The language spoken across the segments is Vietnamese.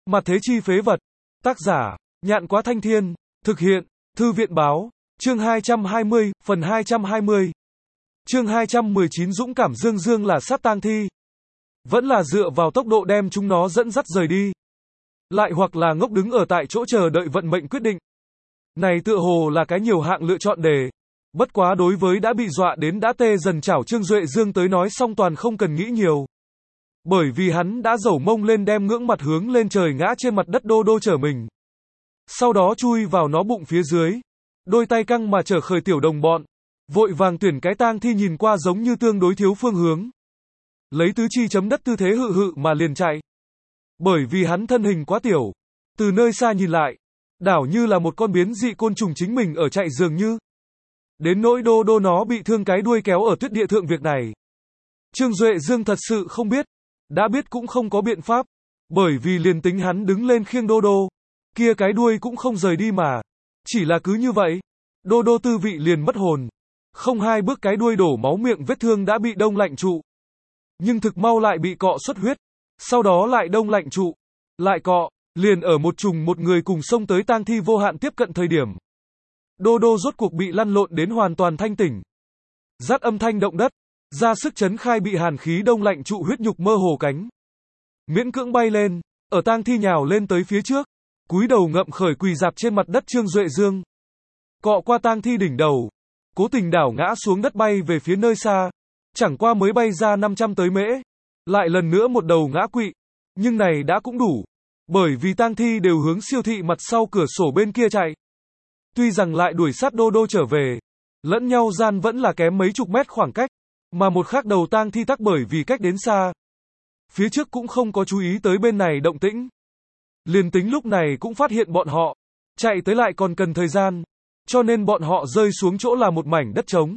Mặt thế chi phế vật. Tác giả, Nhạn Quá Thanh Thiên. Thực hiện, Thư viện Báo. Chương 220, phần 220. Chương 219 Dũng cảm Dương Dương là sát tang thi. Vẫn là dựa vào tốc độ đem chúng nó dẫn dắt rời đi. Lại hoặc là ngốc đứng ở tại chỗ chờ đợi vận mệnh quyết định. Này tựa hồ là cái nhiều hạng lựa chọn đề. Bất quá đối với đã bị dọa đến đã tê dần chảo Trương Duệ Dương tới nói xong toàn không cần nghĩ nhiều. Bởi vì hắn đã dẩu mông lên đem ngưỡng mặt hướng lên trời ngã trên mặt đất đô đô chở mình. Sau đó chui vào nó bụng phía dưới. Đôi tay căng mà chở khởi tiểu đồng bọn. Vội vàng tuyển cái tang thi nhìn qua giống như tương đối thiếu phương hướng. Lấy tứ chi chấm đất tư thế hự hự mà liền chạy. Bởi vì hắn thân hình quá tiểu. Từ nơi xa nhìn lại. Đảo như là một con biến dị côn trùng chính mình ở chạy dường như. Đến nỗi đô đô nó bị thương cái đuôi kéo ở tuyết địa thượng việc này. Trương Duệ Dương thật sự không biết. Đã biết cũng không có biện pháp. Bởi vì liền tính hắn đứng lên khiêng đô đô. Kia cái đuôi cũng không rời đi mà. Chỉ là cứ như vậy. Đô đô tư vị liền mất hồn. Không hai bước cái đuôi đổ máu miệng vết thương đã bị đông lạnh trụ. Nhưng thực mau lại bị cọ xuất huyết. Sau đó lại đông lạnh trụ. Lại cọ. Liền ở một người cùng xông tới tang thi vô hạn tiếp cận thời điểm. Đô đô rốt cuộc bị lăn lộn đến hoàn toàn thanh tỉnh. Rát âm thanh động đất. Ra sức chấn khai bị hàn khí đông lạnh trụ huyết nhục mơ hồ cánh. Miễn cưỡng bay lên. Ở tang thi nhào lên tới phía trước. Cúi đầu ngậm khởi quỳ dạp trên mặt đất Trương Duệ Dương. Cọ qua tang thi đỉnh đầu. Cố tình đảo ngã xuống đất bay về phía nơi xa. Chẳng qua mới bay ra 500 tới mễ. Lại lần nữa một đầu ngã quỵ. Nhưng này đã cũng đủ. Bởi vì tang thi đều hướng siêu thị mặt sau cửa sổ bên kia chạy. Tuy rằng lại đuổi sát đô đô trở về. Lẫn nhau gian vẫn là kém mấy chục mét khoảng cách. Mà một khác đầu tang thi tắc bởi vì cách đến xa. Phía trước cũng không có chú ý tới bên này động tĩnh. Liền tính lúc này cũng phát hiện bọn họ. Chạy tới lại còn cần thời gian. Cho nên bọn họ rơi xuống chỗ là một mảnh đất trống.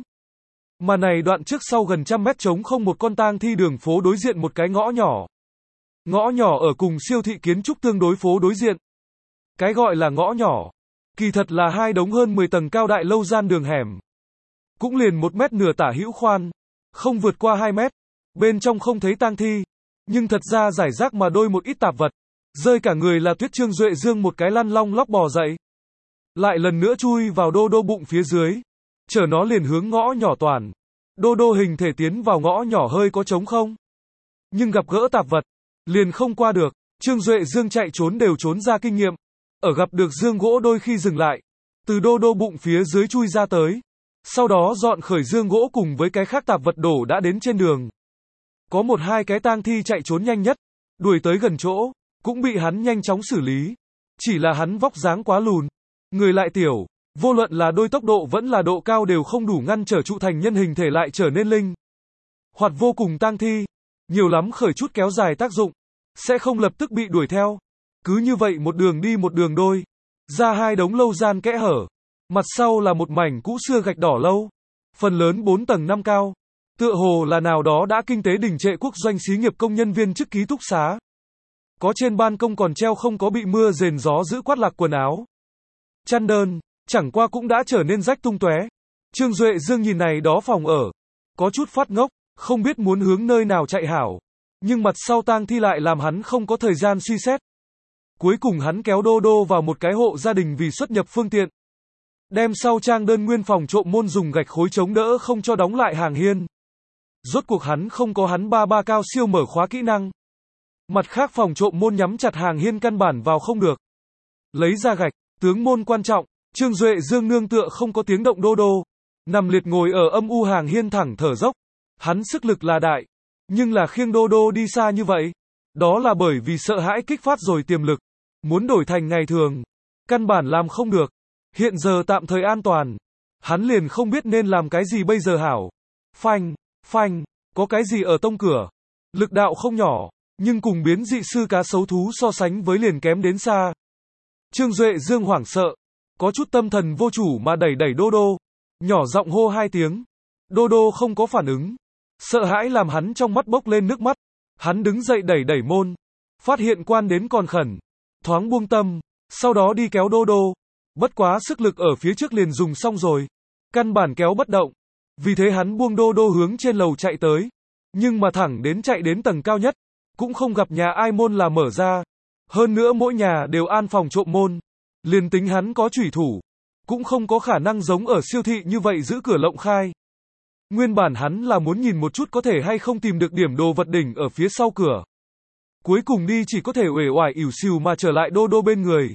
Mà này đoạn trước sau gần trăm mét trống không một con tang thi đường phố đối diện một cái ngõ nhỏ. Ngõ nhỏ ở cùng siêu thị kiến trúc tương đối phố đối diện. Cái gọi là ngõ nhỏ. Kỳ thật là hai đống hơn 10 tầng cao đại lâu gian đường hẻm. Cũng liền 1 mét nửa tả hữu khoan. Không vượt qua 2 mét. Bên trong không thấy tang thi. Nhưng thật ra giải rác mà đôi một ít tạp vật. Rơi cả người là tuyết Trương Duệ Dương một cái lăn long lóc bò dậy. Lại lần nữa chui vào đô đô bụng phía dưới. Chở nó liền hướng ngõ nhỏ toàn. Đô đô hình thể tiến vào ngõ nhỏ hơi có trống không. Nhưng gặp gỡ tạp vật. Liền không qua được. Trương Duệ Dương chạy trốn đều trốn ra kinh nghiệm. Ở gặp được dương gỗ đôi khi dừng lại. Từ đô đô bụng phía dưới chui ra tới. Sau đó dọn khởi dương gỗ cùng với cái khác tạp vật đổ đã đến trên đường. Có một hai cái tang thi chạy trốn nhanh nhất. Đuổi tới gần chỗ. Cũng bị hắn nhanh chóng xử lý. Chỉ là hắn vóc dáng quá lùn. Người lại tiểu. Vô luận là đôi tốc độ vẫn là độ cao đều không đủ ngăn trở trụ thành nhân hình thể lại trở nên linh hoạt vô cùng tang thi. Nhiều lắm khởi chút kéo dài tác dụng. Sẽ không lập tức bị đuổi theo. Cứ như vậy một đường đi một đường đôi. Ra hai đống lâu gian kẽ hở. Mặt sau là một mảnh cũ xưa gạch đỏ lâu. Phần lớn 4 tầng 5 cao. Tựa hồ là nào đó đã kinh tế đình trệ quốc doanh xí nghiệp công nhân viên chức ký túc xá. Có trên ban công còn treo không có bị mưa rền gió giữ quát lạc quần áo. Chăn đơn, chẳng qua cũng đã trở nên rách tung tóe. Trương Duệ Dương nhìn này đó phòng ở. Có chút phát ngốc, không biết muốn hướng nơi nào chạy hảo. Nhưng mặt sau tang thi lại làm hắn không có thời gian suy xét. Cuối cùng hắn kéo đô đô vào một cái hộ gia đình vì xuất nhập phương tiện. Đem sau trang đơn nguyên phòng trộm môn dùng gạch khối chống đỡ không cho đóng lại hàng hiên. Rốt cuộc hắn không có hắn ba cao siêu mở khóa kỹ năng. Mặt khác phòng trộm môn nhắm chặt hàng hiên căn bản vào không được. Lấy ra gạch, tướng môn quan trọng, Trương Duệ Dương nương tựa không có tiếng động đô đô. Nằm liệt ngồi ở âm u hàng hiên thẳng thở dốc. Hắn sức lực là đại. Nhưng là khiêng đô đô đi xa như vậy. Đó là bởi vì sợ hãi kích phát rồi tiềm lực. Muốn đổi thành ngày thường. Căn bản làm không được. Hiện giờ tạm thời an toàn. Hắn liền không biết nên làm cái gì bây giờ hảo. Phanh, phanh, có cái gì ở tông cửa. Lực đạo không nhỏ. Nhưng cùng biến dị sư cá sấu thú so sánh với liền kém đến xa. Trương Duệ Dương hoảng sợ. Có chút tâm thần vô chủ mà đẩy đô đô. Nhỏ giọng hô 2 tiếng. Đô đô không có phản ứng. Sợ hãi làm hắn trong mắt bốc lên nước mắt. Hắn đứng dậy đẩy môn. Phát hiện quan đến còn khẩn. Thoáng buông tâm. Sau đó đi kéo đô đô. Bất quá sức lực ở phía trước liền dùng xong rồi. Căn bản kéo bất động. Vì thế hắn buông đô đô hướng trên lầu chạy tới. Nhưng mà thẳng đến chạy đến tầng cao nhất. Cũng không gặp nhà ai môn là mở ra. Hơn nữa mỗi nhà đều an phòng trộm môn. Liền tính hắn có chủy thủ, cũng không có khả năng giống ở siêu thị như vậy giữ cửa lộng khai. Nguyên bản hắn là muốn nhìn một chút có thể hay không tìm được điểm đồ vật đỉnh ở phía sau cửa. Cuối cùng đi chỉ có thể uể oải ỉu xìu mà trở lại Đô Đô bên người.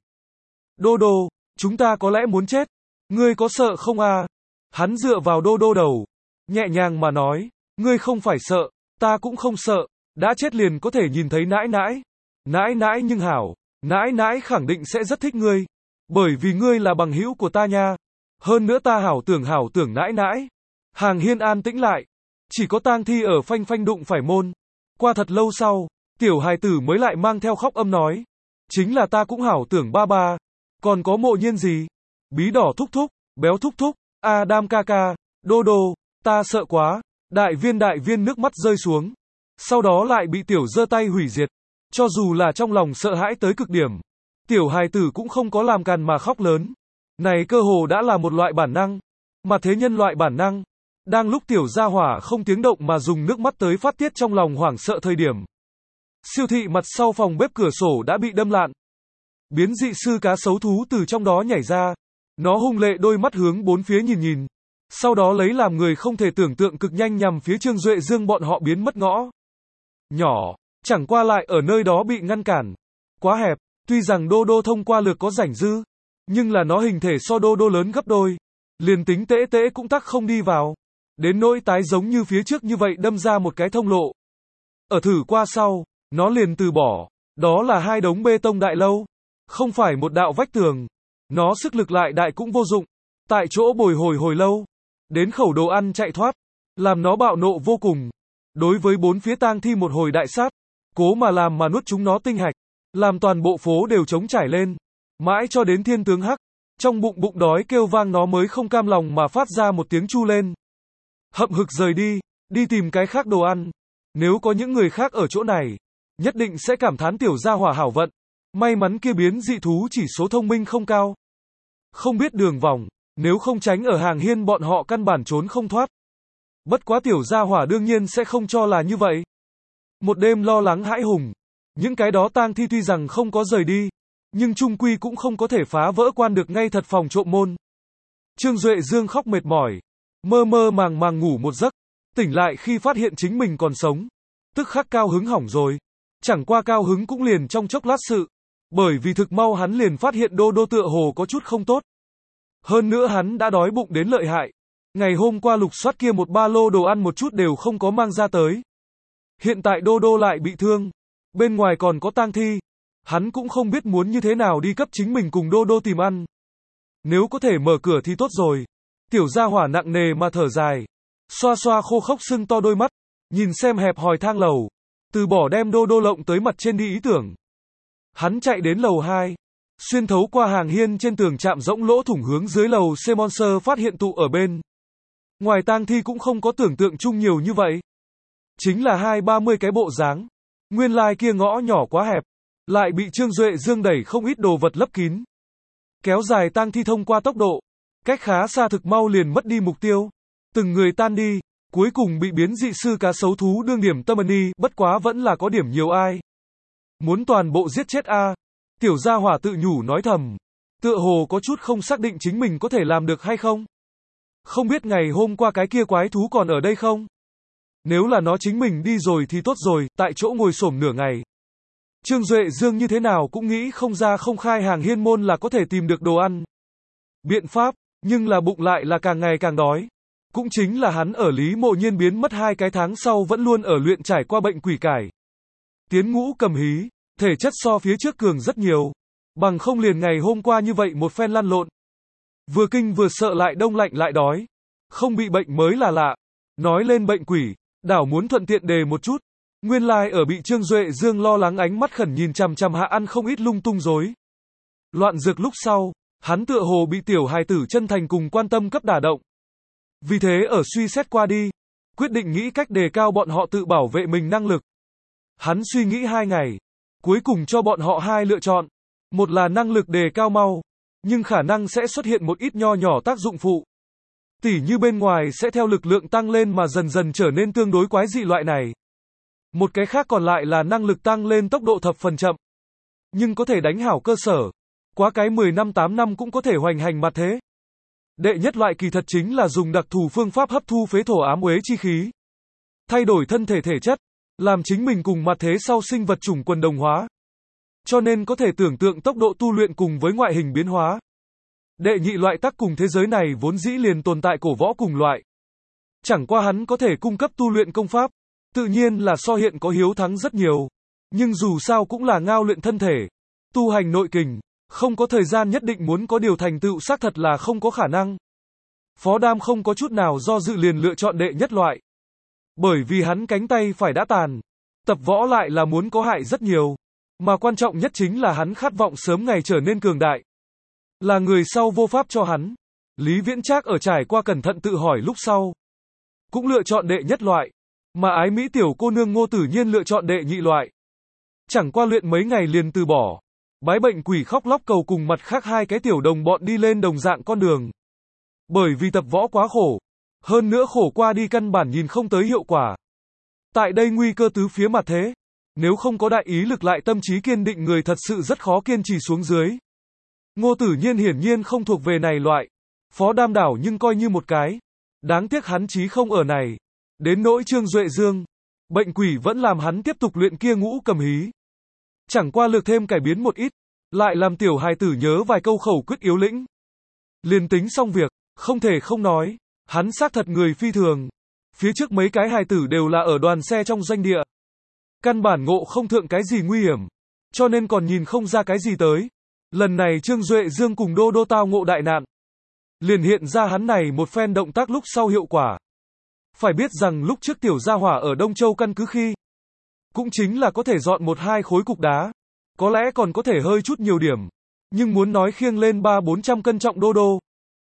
Đô Đô, chúng ta có lẽ muốn chết. Ngươi có sợ không à? Hắn dựa vào Đô Đô đầu, nhẹ nhàng mà nói, ngươi không phải sợ, ta cũng không sợ, đã chết liền có thể nhìn thấy nãi nãi. Nãi nãi nhưng hảo, nãi nãi khẳng định sẽ rất thích ngươi, bởi vì ngươi là bằng hữu của ta nha. Hơn nữa ta hảo tưởng nãi nãi. Hàng Hiên an tĩnh lại, chỉ có Tang Thi ở phanh phanh đụng phải môn. Qua thật lâu sau, tiểu hài tử mới lại mang theo khóc âm nói, chính là ta cũng hảo tưởng ba ba. Còn có Mộ Nhiên gì? Bí đỏ thúc thúc, béo thúc thúc, Adam ca ca, Đô Đô, ta sợ quá. Đại viên nước mắt rơi xuống. Sau đó lại bị tiểu giơ tay hủy diệt. Cho dù là trong lòng sợ hãi tới cực điểm, tiểu hài tử cũng không có làm càn mà khóc lớn. Này cơ hồ đã là một loại bản năng. Mà thế nhân loại bản năng. Đang lúc tiểu gia hỏa không tiếng động mà dùng nước mắt tới phát tiết trong lòng hoảng sợ thời điểm. Siêu thị mặt sau phòng bếp cửa sổ đã bị đâm lạn. Biến dị sư cá sấu thú từ trong đó nhảy ra. Nó hung lệ đôi mắt hướng bốn phía nhìn nhìn. Sau đó lấy làm người không thể tưởng tượng cực nhanh nhằm phía Trương Duệ Dương bọn họ biến mất ngõ. Nhỏ, chẳng qua lại ở nơi đó bị ngăn cản. Quá hẹp, tuy rằng Đô Đô thông qua lược có rảnh dư, nhưng là nó hình thể so Đô Đô lớn gấp đôi. Liền tính tễ tễ cũng tắc không đi vào. Đến nỗi tái giống như phía trước như vậy đâm ra một cái thông lộ. Ở thử qua sau, nó liền từ bỏ. Đó là hai đống bê tông đại lâu. Không phải một đạo vách tường. Nó sức lực lại đại cũng vô dụng. Tại chỗ bồi hồi lâu. Đến khẩu đồ ăn chạy thoát. Làm nó bạo nộ vô cùng. Đối với bốn phía Tang Thi một hồi đại sát. Cố mà làm mà nuốt chúng nó tinh hạch. Làm toàn bộ phố đều trống trải lên. Mãi cho đến thiên tướng hắc. Trong bụng đói kêu vang nó mới không cam lòng mà phát ra một tiếng chu lên. Hậm hực rời đi. Đi tìm cái khác đồ ăn. Nếu có những người khác ở chỗ này, nhất định sẽ cảm thán tiểu gia hỏa hảo vận. May mắn kia biến dị thú chỉ số thông minh không cao. Không biết đường vòng. Nếu không tránh ở Hàng Hiên bọn họ căn bản trốn không thoát. Bất quá tiểu gia hỏa đương nhiên sẽ không cho là như vậy. Một đêm lo lắng hãi hùng. Những cái đó Tang Thi tuy rằng không có rời đi, nhưng chung quy cũng không có thể phá vỡ quan được ngay thật phòng trộm môn. Trương Duệ Dương khóc mệt mỏi. Mơ màng ngủ một giấc. Tỉnh lại khi phát hiện chính mình còn sống. Tức khắc cao hứng hỏng rồi. Chẳng qua cao hứng cũng liền trong chốc lát sự. Bởi vì thực mau hắn liền phát hiện Đô Đô tựa hồ có chút không tốt. Hơn nữa hắn đã đói bụng đến lợi hại. Ngày hôm qua lục soát kia một ba lô đồ ăn một chút đều không có mang ra tới. Hiện tại Đô Đô lại bị thương. Bên ngoài còn có Tang Thi. Hắn cũng không biết muốn như thế nào đi cấp chính mình cùng Đô Đô tìm ăn. Nếu có thể mở cửa thì tốt rồi. Tiểu gia hỏa nặng nề mà thở dài. Xoa xoa khô khốc sưng to đôi mắt. Nhìn xem hẹp hòi thang lầu. Từ bỏ đem Đô Đô lộng tới mặt trên đi ý tưởng. Hắn chạy đến lầu 2. Xuyên thấu qua Hàng Hiên trên tường chạm rỗng lỗ thủng hướng dưới lầu C-Monster phát hiện tụ ở bên. Ngoài Tang Thi cũng không có tưởng tượng chung nhiều như vậy. Chính là 20-30 cái bộ dáng. Nguyên lai kia ngõ nhỏ quá hẹp. Lại bị Trương Duệ Dương đẩy không ít đồ vật lấp kín. Kéo dài Tang Thi thông qua tốc độ. Cách khá xa thực mau liền mất đi mục tiêu. Từng người tan đi. Cuối cùng bị biến dị sư cá sấu thú đương điểm tâm đi. Bất quá vẫn là có điểm nhiều ai. Muốn toàn bộ giết chết a. Tiểu gia hỏa tự nhủ nói thầm. Tựa hồ có chút không xác định chính mình có thể làm được hay không. Không biết ngày hôm qua cái kia quái thú còn ở đây không? Nếu là nó chính mình đi rồi thì tốt rồi, tại chỗ ngồi xổm nửa ngày. Trương Duệ Dương như thế nào cũng nghĩ không ra không khai Hàng Hiên môn là có thể tìm được đồ ăn. Biện pháp, nhưng là bụng lại là càng ngày càng đói. Cũng chính là hắn ở Lý Mộ Nhiên biến mất 2 cái tháng sau vẫn luôn ở luyện trải qua bệnh quỷ cải. Tiến ngũ cầm hí, thể chất so phía trước cường rất nhiều. Bằng không liền ngày hôm qua như vậy một phen lăn lộn. Vừa kinh vừa sợ lại đông lạnh lại đói. Không bị bệnh mới là lạ. Nói lên bệnh quỷ, đảo muốn thuận tiện đề một chút. Nguyên lai ở bị Trương Duệ Dương lo lắng ánh mắt khẩn nhìn chằm chằm hạ ăn không ít lung tung rối. Loạn dược lúc sau, hắn tựa hồ bị tiểu hài tử chân thành cùng quan tâm cấp đả động. Vì thế ở suy xét qua đi, quyết định nghĩ cách đề cao bọn họ tự bảo vệ mình năng lực. Hắn suy nghĩ 2 ngày, cuối cùng cho bọn họ 2 lựa chọn. Một là năng lực đề cao mau, nhưng khả năng sẽ xuất hiện một ít nho nhỏ tác dụng phụ. Tỉ như bên ngoài sẽ theo lực lượng tăng lên mà dần dần trở nên tương đối quái dị loại này. Một cái khác còn lại là năng lực tăng lên tốc độ thập phần chậm. nhưng có thể đánh hảo cơ sở. Quá cái 10 năm 8 năm cũng có thể hoành hành mặt thế. Đệ nhất loại kỳ thật chính là dùng đặc thù phương pháp hấp thu phế thổ ám uế chi khí. Thay đổi thân thể thể chất, làm chính mình cùng mặt thế sau sinh vật chủng quần đồng hóa. Cho nên có thể tưởng tượng tốc độ tu luyện cùng với ngoại hình biến hóa. Đệ nhị loại tắc cùng thế giới này vốn dĩ liền tồn tại cổ võ cùng loại. Chẳng qua hắn có thể cung cấp tu luyện công pháp, tự nhiên là so hiện có hiếu thắng rất nhiều. Nhưng dù sao cũng là ngao luyện thân thể, tu hành nội kình, không có thời gian nhất định muốn có điều thành tựu xác thật là không có khả năng. Phó Đam không có chút nào do dự liền lựa chọn đệ nhất loại. Bởi vì hắn cánh tay phải đã tàn, tập võ lại là muốn có hại rất nhiều. Mà quan trọng nhất chính là hắn khát vọng sớm ngày trở nên cường đại. Là người sau vô pháp cho hắn. Lý Viễn Trác ở trải qua cẩn thận tự hỏi lúc sau, cũng lựa chọn đệ nhất loại. Mà ái mỹ tiểu cô nương Ngô Tử Nhiên lựa chọn đệ nhị loại. Chẳng qua luyện mấy ngày liền từ bỏ. Bái bệnh quỷ khóc lóc cầu cùng mặt khác hai cái tiểu đồng bọn đi lên đồng dạng con đường. Bởi vì tập võ quá khổ. Hơn nữa khổ qua đi căn bản nhìn không tới hiệu quả. Tại đây nguy cơ tứ phía mặt thế. Nếu không có đại ý lực lại tâm trí kiên định người thật sự rất khó kiên trì xuống dưới. Ngô Tử Nhiên hiển nhiên không thuộc về này loại. Phó Đam đảo nhưng coi như một cái. Đáng tiếc hắn chí không ở này. Đến nỗi Trương Duệ Dương, bệnh quỷ vẫn làm hắn tiếp tục luyện kia ngũ cầm hí. Chẳng qua lược thêm cải biến một ít, lại làm tiểu hài tử nhớ vài câu khẩu quyết yếu lĩnh. Liền tính xong việc, không thể không nói, hắn xác thật người phi thường. Phía trước mấy cái hài tử đều là ở đoàn xe trong doanh địa. Căn bản ngộ không thượng cái gì nguy hiểm, cho nên còn nhìn không ra cái gì tới. Lần này Trương Duệ Dương cùng Đô Đô tao ngộ đại nạn. Liền hiện ra hắn này một phen động tác lúc sau hiệu quả. Phải biết rằng lúc trước tiểu gia hỏa ở Đông Châu căn cứ khi, cũng chính là có thể dọn một hai khối cục đá. Có lẽ còn có thể hơi chút nhiều điểm. Nhưng muốn nói khiêng lên 300-400 cân trọng Đô Đô,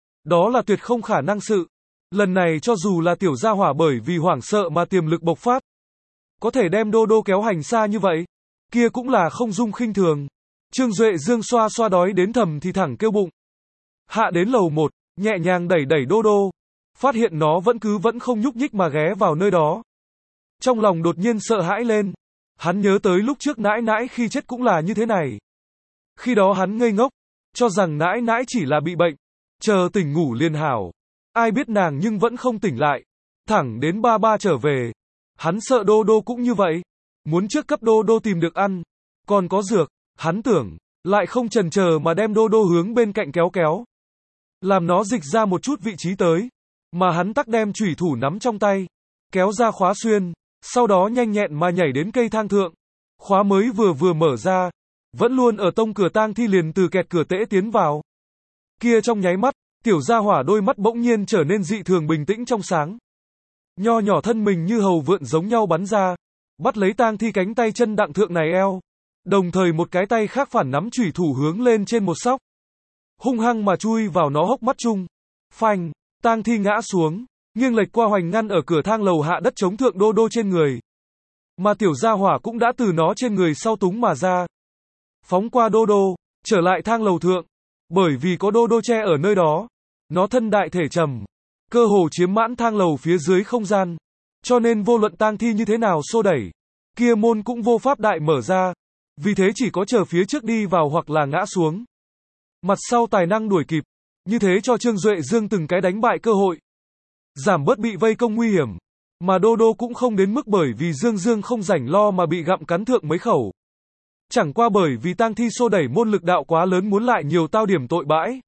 đó là tuyệt không khả năng sự. Lần này cho dù là tiểu gia hỏa bởi vì hoảng sợ mà tiềm lực bộc phát, có thể đem Đô Đô kéo hành xa như vậy, kia cũng là không dung khinh thường. Trương Duệ Dương xoa xoa đói đến thầm thì thẳng kêu bụng. Hạ đến lầu 1, nhẹ nhàng đẩy đẩy Đô Đô, phát hiện nó vẫn không nhúc nhích mà ghé vào nơi đó. Trong lòng đột nhiên sợ hãi lên. Hắn nhớ tới lúc trước nãi nãi khi chết cũng là như thế này. Khi đó hắn ngây ngốc, cho rằng nãi nãi chỉ là bị bệnh, chờ tỉnh ngủ liền hảo. Ai biết nàng nhưng vẫn không tỉnh lại. Thẳng đến ba ba trở về. Hắn sợ Đô Đô cũng như vậy. Muốn trước cấp Đô Đô tìm được ăn. Còn có dược, hắn tưởng, lại không chần chờ mà đem Đô Đô hướng bên cạnh kéo kéo. Làm nó dịch ra một chút vị trí tới. Mà hắn tắc đem chủy thủ nắm trong tay. Kéo ra khóa xuyên. Sau đó nhanh nhẹn mà nhảy đến cây thang thượng. Khóa mới vừa mở ra. Vẫn luôn ở tông cửa tang thi liền từ kẹt cửa tễ tiến vào. Kia trong nháy mắt, tiểu gia hỏa đôi mắt bỗng nhiên trở nên dị thường bình tĩnh trong sáng. Nho nhỏ thân mình như hầu vượn giống nhau bắn ra. Bắt lấy tang thi cánh tay chân đặng thượng này eo. Đồng thời một cái tay khác phản nắm chủy thủ hướng lên trên một sóc. Hung hăng mà chui vào nó hốc mắt chung. Phanh, tang thi ngã xuống. Nghiêng lệch qua hoành ngăn ở cửa thang lầu hạ đất chống thượng Đô Đô trên người. Mà tiểu gia hỏa cũng đã từ nó trên người sau túng mà ra. Phóng qua Đô Đô, trở lại thang lầu thượng. Bởi vì có Đô Đô che ở nơi đó. Nó thân đại thể trầm. Cơ hồ chiếm mãn thang lầu phía dưới không gian. Cho nên vô luận tang thi như thế nào xô đẩy. Kia môn cũng vô pháp đại mở ra. Vì thế chỉ có chờ phía trước đi vào hoặc là ngã xuống. Mặt sau tài năng đuổi kịp. Như thế cho Trương Duệ Dương từng cái đánh bại cơ hội. Giảm bớt bị vây công nguy hiểm. Mà Đô Đô cũng không đến mức bởi vì Dương không rảnh lo mà bị gặm cắn thượng mấy khẩu. Chẳng qua bởi vì tang thi xô đẩy môn lực đạo quá lớn muốn lại nhiều tao điểm tội bãi.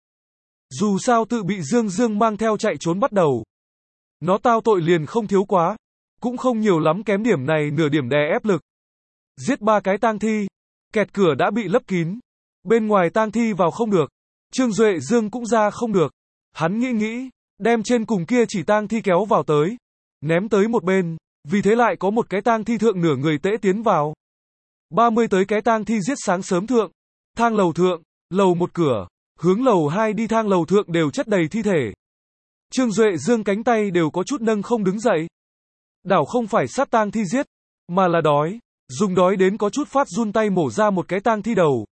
Dù sao tự bị Dương mang theo chạy trốn bắt đầu. Nó tao tội liền không thiếu quá. Cũng không nhiều lắm kém điểm này nửa điểm đè ép lực. Giết 3 cái tang thi. Kẹt cửa đã bị lấp kín. Bên ngoài tang thi vào không được. Trương Duệ Dương cũng ra không được. Hắn nghĩ. Đem trên cùng kia chỉ tang thi kéo vào tới. Ném tới một bên. Vì thế lại có một cái tang thi thượng nửa người tễ tiến vào. 30 tới cái tang thi giết sáng sớm thượng. Thang lầu thượng. Lầu 1 cửa. Hướng lầu 2 đi thang lầu thượng đều chất đầy thi thể. Trương Duệ Dương cánh tay đều có chút nâng không đứng dậy. Đảo không phải sát tang thi giết. Mà là đói. Dùng đói đến có chút phát run tay mổ ra một cái tang thi đầu.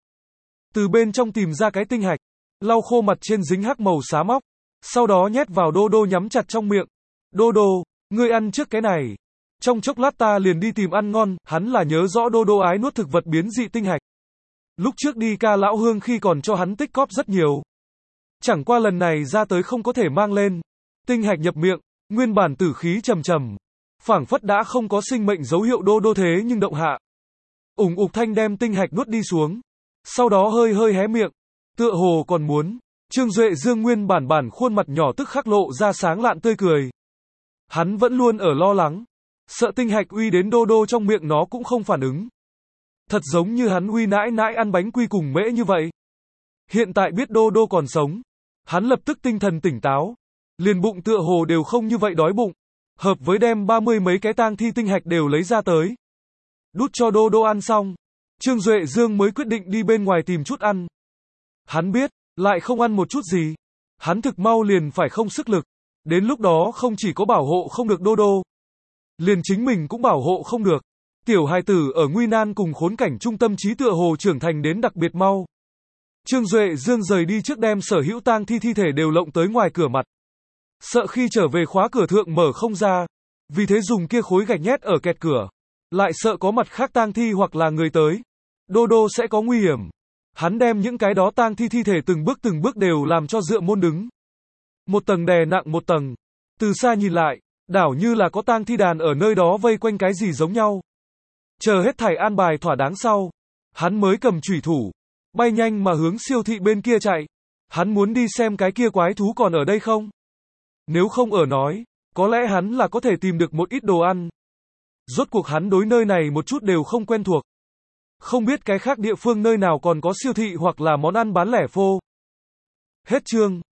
Từ bên trong tìm ra cái tinh hạch. Lau khô mặt trên dính hắc màu xá móc. Sau đó nhét vào Đô Đô nhắm chặt trong miệng. Đô Đô, ngươi ăn trước cái này. Trong chốc lát ta liền đi tìm ăn ngon. Hắn là nhớ rõ Đô Đô ái nuốt thực vật biến dị tinh hạch. Lúc trước đi ca lão hương khi còn cho hắn tích cóp rất nhiều. Chẳng qua lần này ra tới không có thể mang lên. Tinh hạch nhập miệng, nguyên bản tử khí trầm trầm. Phảng phất đã không có sinh mệnh dấu hiệu đô đô thế nhưng động hạ. Ủng ục thanh đem tinh hạch nuốt đi xuống. Sau đó hơi hơi hé miệng. Tựa hồ còn muốn. Trương Duệ Dương nguyên bản khuôn mặt nhỏ tức khắc lộ ra sáng lạn tươi cười. Hắn vẫn luôn ở lo lắng. Sợ tinh hạch uy đến đô đô trong miệng nó cũng không phản ứng. Thật giống như hắn uy nãi nãi ăn bánh quy cùng mễ như vậy. Hiện tại biết đô đô còn sống. Hắn lập tức tinh thần tỉnh táo. Liền bụng tựa hồ đều không như vậy đói bụng. Hợp với đem 30 mấy cái tang thi tinh hạch đều lấy ra tới. Đút cho đô đô ăn xong. Trương Duệ Dương mới quyết định đi bên ngoài tìm chút ăn. Hắn biết, lại không ăn một chút gì. Hắn thực mau liền phải không sức lực. Đến lúc đó không chỉ có bảo hộ không được đô đô. Liền chính mình cũng bảo hộ không được. Tiểu hài tử ở nguy nan cùng khốn cảnh trung tâm trí tựa hồ trưởng thành đến đặc biệt mau. Trương Duệ Dương rời đi trước đem sở hữu tang thi thi thể đều lộng tới ngoài cửa mặt. Sợ khi trở về khóa cửa thượng mở không ra. Vì thế dùng kia khối gạch nhét ở kẹt cửa. Lại sợ có mặt khác tang thi hoặc là người tới. Đô đô sẽ có nguy hiểm. Hắn đem những cái đó tang thi thi thể từng bước đều làm cho dựa môn đứng. Một tầng đè nặng một tầng. Từ xa nhìn lại, đảo như là có tang thi đàn ở nơi đó vây quanh cái gì giống nhau. Chờ hết thảy an bài thỏa đáng sau. Hắn mới cầm chủy thủ. Bay nhanh mà hướng siêu thị bên kia chạy. Hắn muốn đi xem cái kia quái thú còn ở đây không? Nếu không ở nói, có lẽ hắn là có thể tìm được một ít đồ ăn. Rốt cuộc hắn đối nơi này một chút đều không quen thuộc. Không biết cái khác địa phương nơi nào còn có siêu thị hoặc là món ăn bán lẻ phô. Hết chương.